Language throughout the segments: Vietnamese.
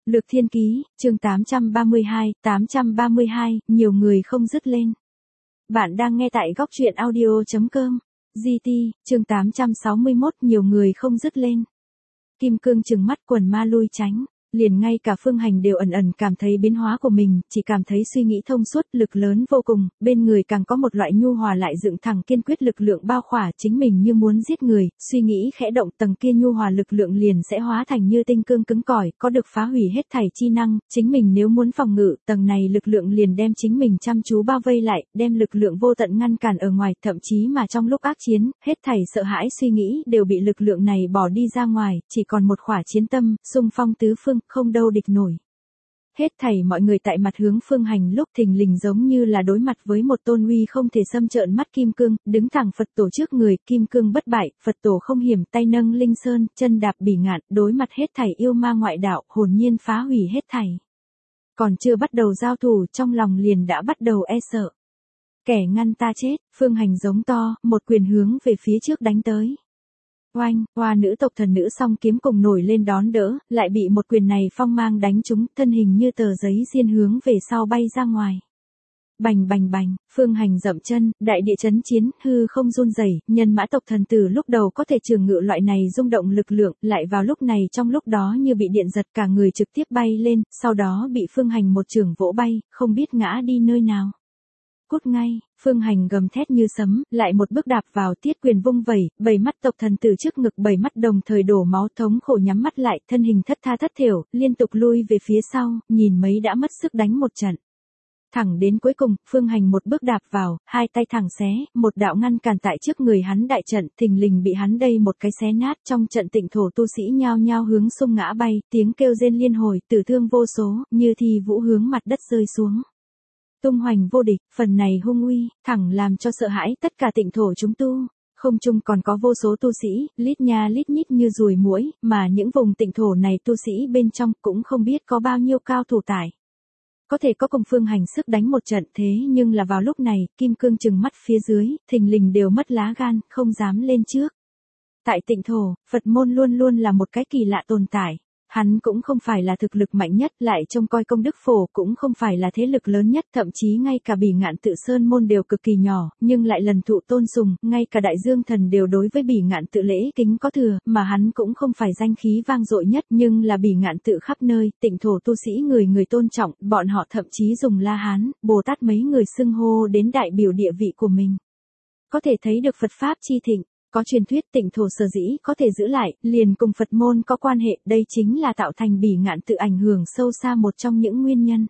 Lược Thiên Ký, chương 832, nhiều người không dứt lên. Bạn đang nghe tại góc truyện audio.com. GT, chương 861, nhiều người không dứt lên. Kim Cương trừng mắt quần ma lui tránh. Liền ngay cả Phương Hành đều ẩn ẩn cảm thấy biến hóa của mình, chỉ cảm thấy suy nghĩ thông suốt, lực lớn vô cùng, bên người càng có một loại nhu hòa lại dựng thẳng kiên quyết lực lượng bao khỏa chính mình như muốn giết người, suy nghĩ khẽ động tầng kia nhu hòa lực lượng liền sẽ hóa thành như tinh cương cứng cỏi, có được phá hủy hết thảy chi năng, chính mình nếu muốn phòng ngự, tầng này lực lượng liền đem chính mình chăm chú bao vây lại, đem lực lượng vô tận ngăn cản ở ngoài, thậm chí mà trong lúc ác chiến, hết thảy sợ hãi suy nghĩ đều bị lực lượng này bỏ đi ra ngoài, chỉ còn một khỏa chiến tâm, xung phong tứ phương, không đâu địch nổi. Hết thảy mọi người tại mặt hướng Phương Hành lúc thình lình giống như là đối mặt với một tôn uy không thể xâm trợn mắt kim cương, đứng thẳng Phật tổ trước người, kim cương bất bại, Phật tổ không hiểm, tay nâng linh sơn, chân đạp bỉ ngạn, đối mặt hết thảy yêu ma ngoại đạo, hồn nhiên phá hủy hết thảy. Còn chưa bắt đầu giao thủ, trong lòng liền đã bắt đầu e sợ. Kẻ ngăn ta chết, Phương Hành giống to, một quyền hướng về phía trước đánh tới. Oanh, hoa nữ tộc thần nữ song kiếm cùng nổi lên đón đỡ, lại bị một quyền này phong mang đánh trúng, thân hình như tờ giấy diên hướng về sau bay ra ngoài. Bành bành bành, Phương Hành dậm chân, đại địa chấn chiến, hư không run rẩy, nhân mã tộc thần tử lúc đầu có thể trường ngự loại này rung động lực lượng, lại vào lúc này trong lúc đó như bị điện giật cả người trực tiếp bay lên, sau đó bị Phương Hành một trường vỗ bay, không biết ngã đi nơi nào. Cút ngay, Phương Hành gầm thét như sấm, lại một bước đạp vào tiết quyền vung vẩy, 7 mắt tộc thần tử trước ngực 7 mắt đồng thời đổ máu thống khổ nhắm mắt lại, thân hình thất tha thất thểu, liên tục lui về phía sau, nhìn mấy đã mất sức đánh một trận. Thẳng đến cuối cùng, Phương Hành một bước đạp vào, hai tay thẳng xé, một đạo ngăn cản tại trước người hắn đại trận, thình lình bị hắn đây một cái xé nát, trong trận tịnh thổ tu sĩ nhao nhao hướng xung ngã bay, tiếng kêu rên liên hồi, tử thương vô số, như thi vũ hướng mặt đất rơi xuống. Tung hoành vô địch, phần này hung uy, thẳng làm cho sợ hãi tất cả tịnh thổ chúng tu. Không chung còn có vô số tu sĩ, lít nha lít nhít như ruồi muỗi, mà những vùng tịnh thổ này tu sĩ bên trong cũng không biết có bao nhiêu cao thủ tải. Có thể có cùng Phương Hành sức đánh một trận thế nhưng là vào lúc này, kim cương trừng mắt phía dưới, thình lình đều mất lá gan, không dám lên trước. Tại tịnh thổ, Phật môn luôn luôn là một cái kỳ lạ tồn tại. Hắn cũng không phải là thực lực mạnh nhất, lại trông coi công đức phổ cũng không phải là thế lực lớn nhất, thậm chí ngay cả Bỉ Ngạn Tự Sơn môn đều cực kỳ nhỏ, nhưng lại lần thụ tôn sùng, ngay cả Đại Dương Thần đều đối với Bỉ Ngạn Tự lễ kính có thừa, mà hắn cũng không phải danh khí vang dội nhất, nhưng là Bỉ Ngạn Tự khắp nơi, tịnh thổ tu sĩ người người tôn trọng, bọn họ thậm chí dùng La Hán, Bồ Tát mấy người xưng hô đến đại biểu địa vị của mình. Có thể thấy được Phật Pháp chi thịnh. Có truyền thuyết tịnh thổ sở dĩ có thể giữ lại, liền cùng Phật môn có quan hệ, đây chính là tạo thành Bỉ Ngạn Tự ảnh hưởng sâu xa một trong những nguyên nhân.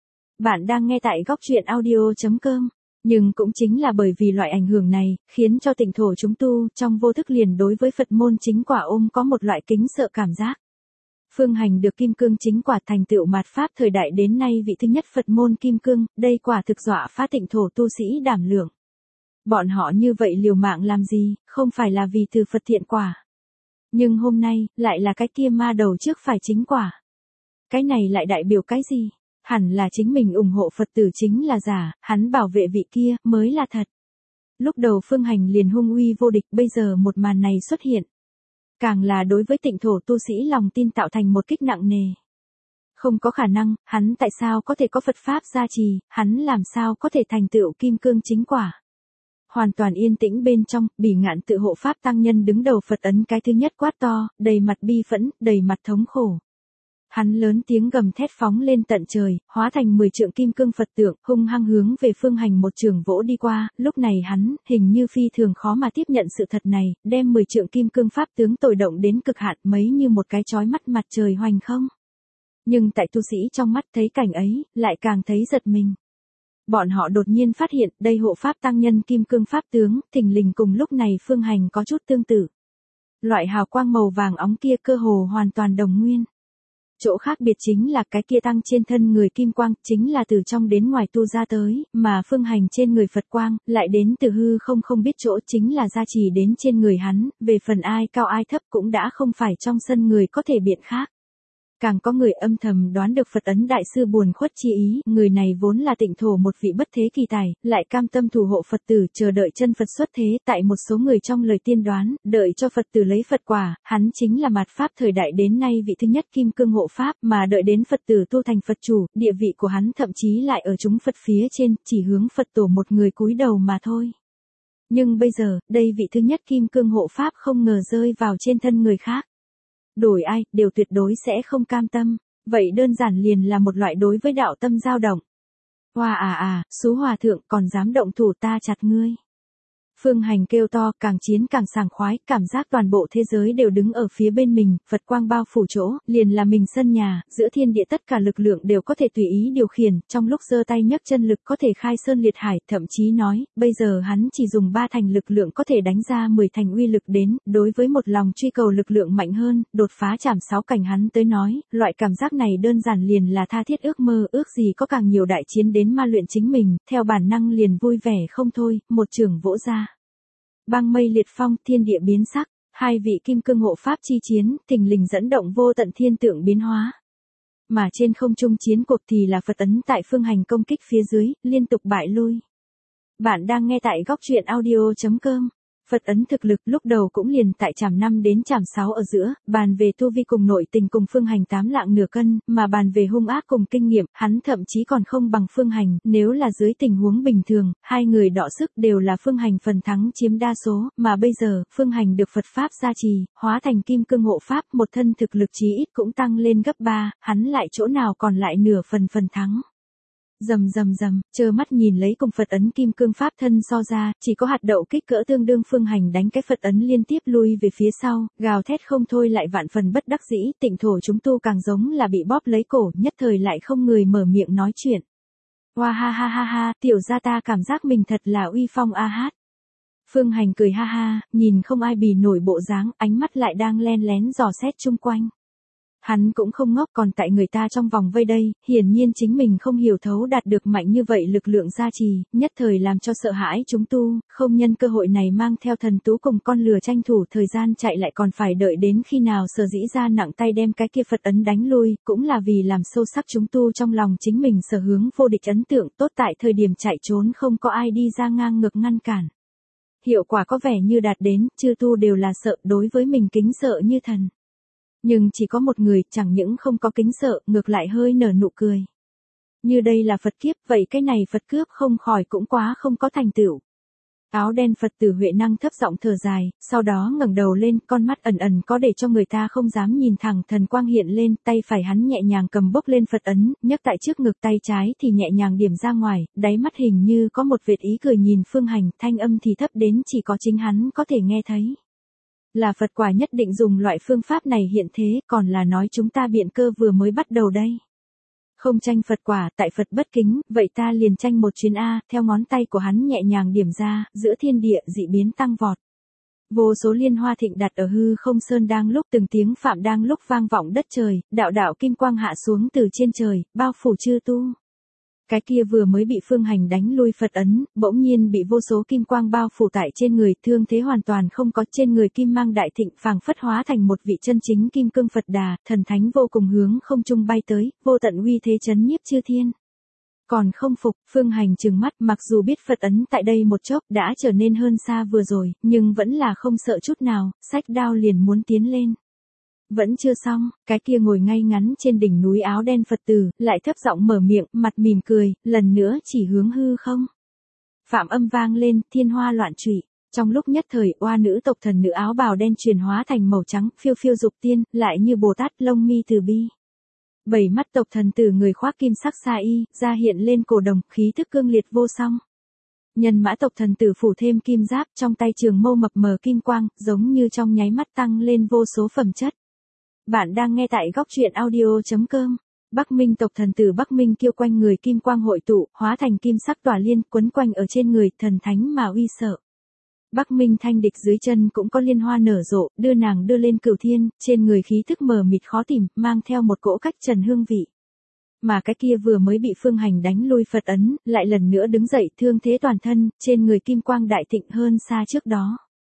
Bạn đang nghe tại góc truyện audio.com, nhưng cũng chính là bởi vì loại ảnh hưởng này, khiến cho tịnh thổ chúng tu, trong vô thức liền đối với Phật môn chính quả ôm có một loại kính sợ cảm giác. Phương Hành được kim cương chính quả thành tựu mạt Pháp thời đại đến nay vị thứ nhất Phật môn kim cương, đây quả thực dọa phá tịnh thổ tu sĩ đảm lượng. Bọn họ như vậy liều mạng làm gì, không phải là vì từ Phật thiện quả. Nhưng hôm nay, lại là cái kia ma đầu trước phải chính quả. Cái này lại đại biểu cái gì? Hẳn là chính mình ủng hộ Phật tử chính là giả, hắn bảo vệ vị kia, mới là thật. Lúc đầu Phương Hành liền hung uy vô địch, bây giờ một màn này xuất hiện. Càng là đối với tịnh thổ tu sĩ lòng tin tạo thành một kích nặng nề. Không có khả năng, hắn tại sao có thể có Phật Pháp gia trì, hắn làm sao có thể thành tựu kim cương chính quả. Hoàn toàn yên tĩnh bên trong, Bỉ Ngạn Tự hộ Pháp tăng nhân đứng đầu Phật ấn cái thứ nhất quát to, đầy mặt bi phẫn, đầy mặt thống khổ. Hắn lớn tiếng gầm thét phóng lên tận trời, hóa thành 10 trượng kim cương Phật tượng, hung hăng hướng về Phương Hành một trường vỗ đi qua, lúc này hắn, hình như phi thường khó mà tiếp nhận sự thật này, đem 10 trượng kim cương Pháp tướng tồi động đến cực hạn mấy như một cái chói mắt mặt trời hoành không. Nhưng tại tu sĩ trong mắt thấy cảnh ấy, lại càng thấy giật mình. Bọn họ đột nhiên phát hiện, đây hộ Pháp tăng nhân kim cương Pháp tướng, thình lình cùng lúc này Phương Hành có chút tương tự. Loại hào quang màu vàng óng kia cơ hồ hoàn toàn đồng nguyên. Chỗ khác biệt chính là cái kia tăng trên thân người kim quang, chính là từ trong đến ngoài tu ra tới, mà Phương Hành trên người Phật quang, lại đến từ hư không biết chỗ, chính là gia trì đến trên người hắn, về phần ai cao ai thấp cũng đã không phải trong sân người có thể biện khác. Càng có người âm thầm đoán được Phật ấn đại sư buồn khuất chi ý, người này vốn là Tịnh Thổ một vị bất thế kỳ tài, lại cam tâm thủ hộ Phật tử chờ đợi chân Phật xuất thế, tại một số người trong lời tiên đoán, đợi cho Phật tử lấy Phật quả, hắn chính là mạt Pháp thời đại đến nay vị thứ nhất kim cương hộ Pháp, mà đợi đến Phật tử tu thành Phật chủ, địa vị của hắn thậm chí lại ở chúng Phật phía trên, chỉ hướng Phật tổ một người cúi đầu mà thôi. Nhưng bây giờ, đây vị thứ nhất kim cương hộ Pháp không ngờ rơi vào trên thân người khác. Đổi ai, đều tuyệt đối sẽ không cam tâm. Vậy đơn giản liền là một loại đối với đạo tâm dao động. Hoa xú hòa thượng còn dám động thủ ta chặt ngươi. Phương Hành kêu to, càng chiến càng sảng khoái, cảm giác toàn bộ thế giới đều đứng ở phía bên mình, Phật quang bao phủ chỗ, liền là mình sân nhà, giữa thiên địa tất cả lực lượng đều có thể tùy ý điều khiển, trong lúc giơ tay nhấc chân lực có thể khai sơn liệt hải, thậm chí nói, bây giờ hắn chỉ dùng 3 thành lực lượng có thể đánh ra 10 thành uy lực đến, đối với một lòng truy cầu lực lượng mạnh hơn, đột phá chảm 6 cảnh hắn tới nói, loại cảm giác này đơn giản liền là tha thiết ước mơ, ước gì có càng nhiều đại chiến đến ma luyện chính mình, theo bản năng liền vui vẻ không thôi, một trường vỗ ra. Băng mây liệt phong, thiên địa biến sắc, hai vị kim cương hộ Pháp chi chiến, thình lình dẫn động vô tận thiên tượng biến hóa. Mà trên không trung chiến cuộc thì là Phật ấn tại Phương Hành công kích phía dưới, liên tục bại lui. Bạn đang nghe tại góc truyện audio.com. Phật ấn thực lực lúc đầu cũng liền tại chảm 5 đến chảm 6 ở giữa, bàn về tu vi cùng nội tình cùng Phương Hành 8 lạng nửa cân, mà bàn về hung ác cùng kinh nghiệm, hắn thậm chí còn không bằng Phương Hành, nếu là dưới tình huống bình thường, hai người đọ sức đều là Phương Hành phần thắng chiếm đa số, mà bây giờ, Phương Hành được Phật Pháp gia trì, hóa thành kim cương hộ Pháp, một thân thực lực chí ít cũng tăng lên gấp 3, hắn lại chỗ nào còn lại nửa phần thắng. Rầm, trơ mắt nhìn lấy cùng Phật ấn kim cương Pháp thân so ra, chỉ có hạt đậu kích cỡ tương đương Phương Hành đánh cái Phật ấn liên tiếp lui về phía sau, gào thét không thôi lại vạn phần bất đắc dĩ, Tịnh Thổ chúng tu càng giống là bị bóp lấy cổ, nhất thời lại không người mở miệng nói chuyện. Hoa ha, tiểu gia ta cảm giác mình thật là uy phong a hát. Phương Hành cười ha, nhìn không ai bì nổi bộ dáng, ánh mắt lại đang len lén dò xét chung quanh. Hắn cũng không ngốc, còn tại người ta trong vòng vây đây, hiển nhiên chính mình không hiểu thấu đạt được mạnh như vậy lực lượng gia trì, nhất thời làm cho sợ hãi chúng tu, không nhân cơ hội này mang theo thần tú cùng con lừa tranh thủ thời gian chạy lại, còn phải đợi đến khi nào sở dĩ ra nặng tay đem cái kia Phật ấn đánh lui, cũng là vì làm sâu sắc chúng tu trong lòng chính mình sở hướng vô địch ấn tượng, tốt tại thời điểm chạy trốn không có ai đi ra ngang ngược ngăn cản. Hiệu quả có vẻ như đạt đến, chư tu đều là sợ, đối với mình kính sợ như thần. Nhưng chỉ có một người, chẳng những không có kính sợ, ngược lại hơi nở nụ cười. Như đây là Phật kiếp, vậy cái này Phật cướp không khỏi cũng quá không có thành tựu. Áo đen Phật tử Huệ Năng thấp giọng thở dài, sau đó ngẩng đầu lên, con mắt ẩn có để cho người ta không dám nhìn thẳng, thần quang hiện lên, tay phải hắn nhẹ nhàng cầm bốc lên Phật ấn, nhấc tại trước ngực, tay trái thì nhẹ nhàng điểm ra ngoài, đáy mắt hình như có một vệt ý cười nhìn Phương Hành, thanh âm thì thấp đến chỉ có chính hắn có thể nghe thấy. Là Phật quả nhất định dùng loại phương pháp này hiện thế, còn là nói chúng ta biện cơ vừa mới bắt đầu đây. Không tranh Phật quả, tại Phật bất kính, vậy ta liền tranh một chuyến A, theo ngón tay của hắn nhẹ nhàng điểm ra, giữa thiên địa dị biến tăng vọt. Vô số liên hoa thịnh đặt ở hư không sơn đang lúc từng tiếng phạm đang lúc vang vọng đất trời, đạo đạo kim quang hạ xuống từ trên trời, bao phủ chư tu. Cái kia vừa mới bị Phương Hành đánh lui Phật ấn, bỗng nhiên bị vô số kim quang bao phủ tại trên người, thương thế hoàn toàn không có, trên người kim mang đại thịnh, phảng phất hóa thành một vị chân chính kim cương Phật Đà, thần thánh vô cùng hướng không trung bay tới, vô tận uy thế chấn nhiếp chư thiên. Còn không phục, Phương Hành trừng mắt, mặc dù biết Phật ấn tại đây một chốc đã trở nên hơn xa vừa rồi, nhưng vẫn là không sợ chút nào, xách đao liền muốn tiến lên. Vẫn chưa xong, cái kia ngồi ngay ngắn trên đỉnh núi áo đen Phật tử, lại thấp giọng mở miệng, mặt mỉm cười, lần nữa chỉ hướng hư không. Phạm âm vang lên, thiên hoa loạn trụy. Trong lúc nhất thời, oa nữ tộc thần nữ áo bào đen chuyển hóa thành màu trắng, phiêu phiêu dục tiên, lại như Bồ Tát lông mi từ bi. 7 mắt tộc thần tử người khoác kim sắc sa y, ra hiện lên cổ đồng, khí thức cương liệt vô song. Nhân mã tộc thần tử phủ thêm kim giáp, trong tay trường mâu mập mờ kim quang, giống như trong nháy mắt tăng lên vô số phẩm chất. Bạn đang nghe tại góc truyện audio.com. Bắc Minh tộc thần tử Bắc Minh kêu quanh người kim quang hội tụ, hóa thành kim sắc tỏa liên, quấn quanh ở trên người, thần thánh mà uy sợ. Bắc Minh thanh địch dưới chân cũng có liên hoa nở rộ, đưa nàng đưa lên cửu thiên, trên người khí thức mờ mịt khó tìm, mang theo một cỗ cách trần hương vị. Mà cái kia vừa mới bị Phương Hành đánh lui Phật ấn, lại lần nữa đứng dậy, thương thế toàn thân, trên người kim quang đại thịnh hơn xa trước đó.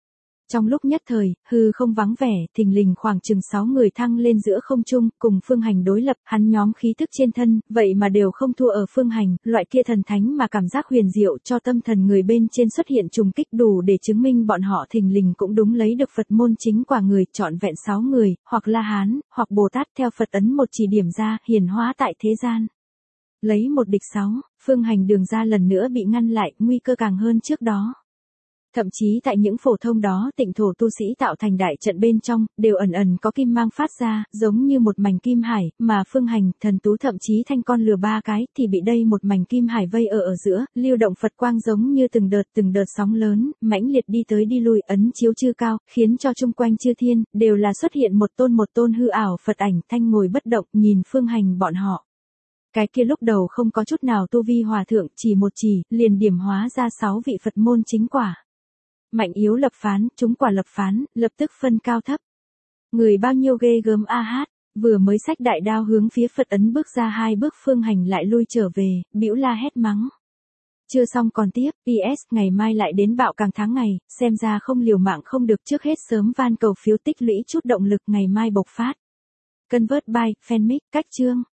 Trong lúc nhất thời, hư không vắng vẻ, thình lình khoảng chừng 6 người thăng lên giữa không trung, cùng Phương Hành đối lập, hắn nhóm khí tức trên thân, vậy mà đều không thua ở Phương Hành, loại kia thần thánh mà cảm giác huyền diệu cho tâm thần người bên trên xuất hiện trùng kích đủ để chứng minh bọn họ thình lình cũng đúng lấy được Phật môn chính quả người, trọn vẹn 6 người, hoặc La Hán, hoặc Bồ Tát theo Phật ấn một chỉ điểm ra, hiển hóa tại thế gian. Lấy một địch 6, Phương Hành đường ra lần nữa bị ngăn lại, nguy cơ càng hơn trước đó. Thậm chí tại những phổ thông đó tịnh thổ tu sĩ tạo thành đại trận bên trong, đều ẩn ẩn có kim mang phát ra, giống như một mảnh kim hải, mà Phương Hành, Thần Tú thậm chí thanh con lừa 3 cái, thì bị đây một mảnh kim hải vây ở giữa, lưu động Phật quang giống như từng đợt sóng lớn, mãnh liệt đi tới đi lui, ấn chiếu chư cao, khiến cho chung quanh chư thiên, đều là xuất hiện một tôn hư ảo Phật ảnh, thanh ngồi bất động, nhìn Phương Hành bọn họ. Cái kia lúc đầu không có chút nào tu vi hòa thượng, chỉ một chỉ, liền điểm hóa ra 6 vị Phật môn chính quả. Mạnh yếu lập phán, chúng quả lập phán, lập tức phân cao thấp. Người bao nhiêu ghê gớm a hát, vừa mới xách đại đao hướng phía Phật ấn bước ra 2 bước, Phương Hành lại lui trở về, bĩu la hét mắng. Chưa xong còn tiếp, PS, ngày mai lại đến bạo càng tháng ngày, xem ra không liều mạng không được, trước hết sớm van cầu phiếu tích lũy chút động lực ngày mai bộc phát. Convert by, fanmic, cách chương.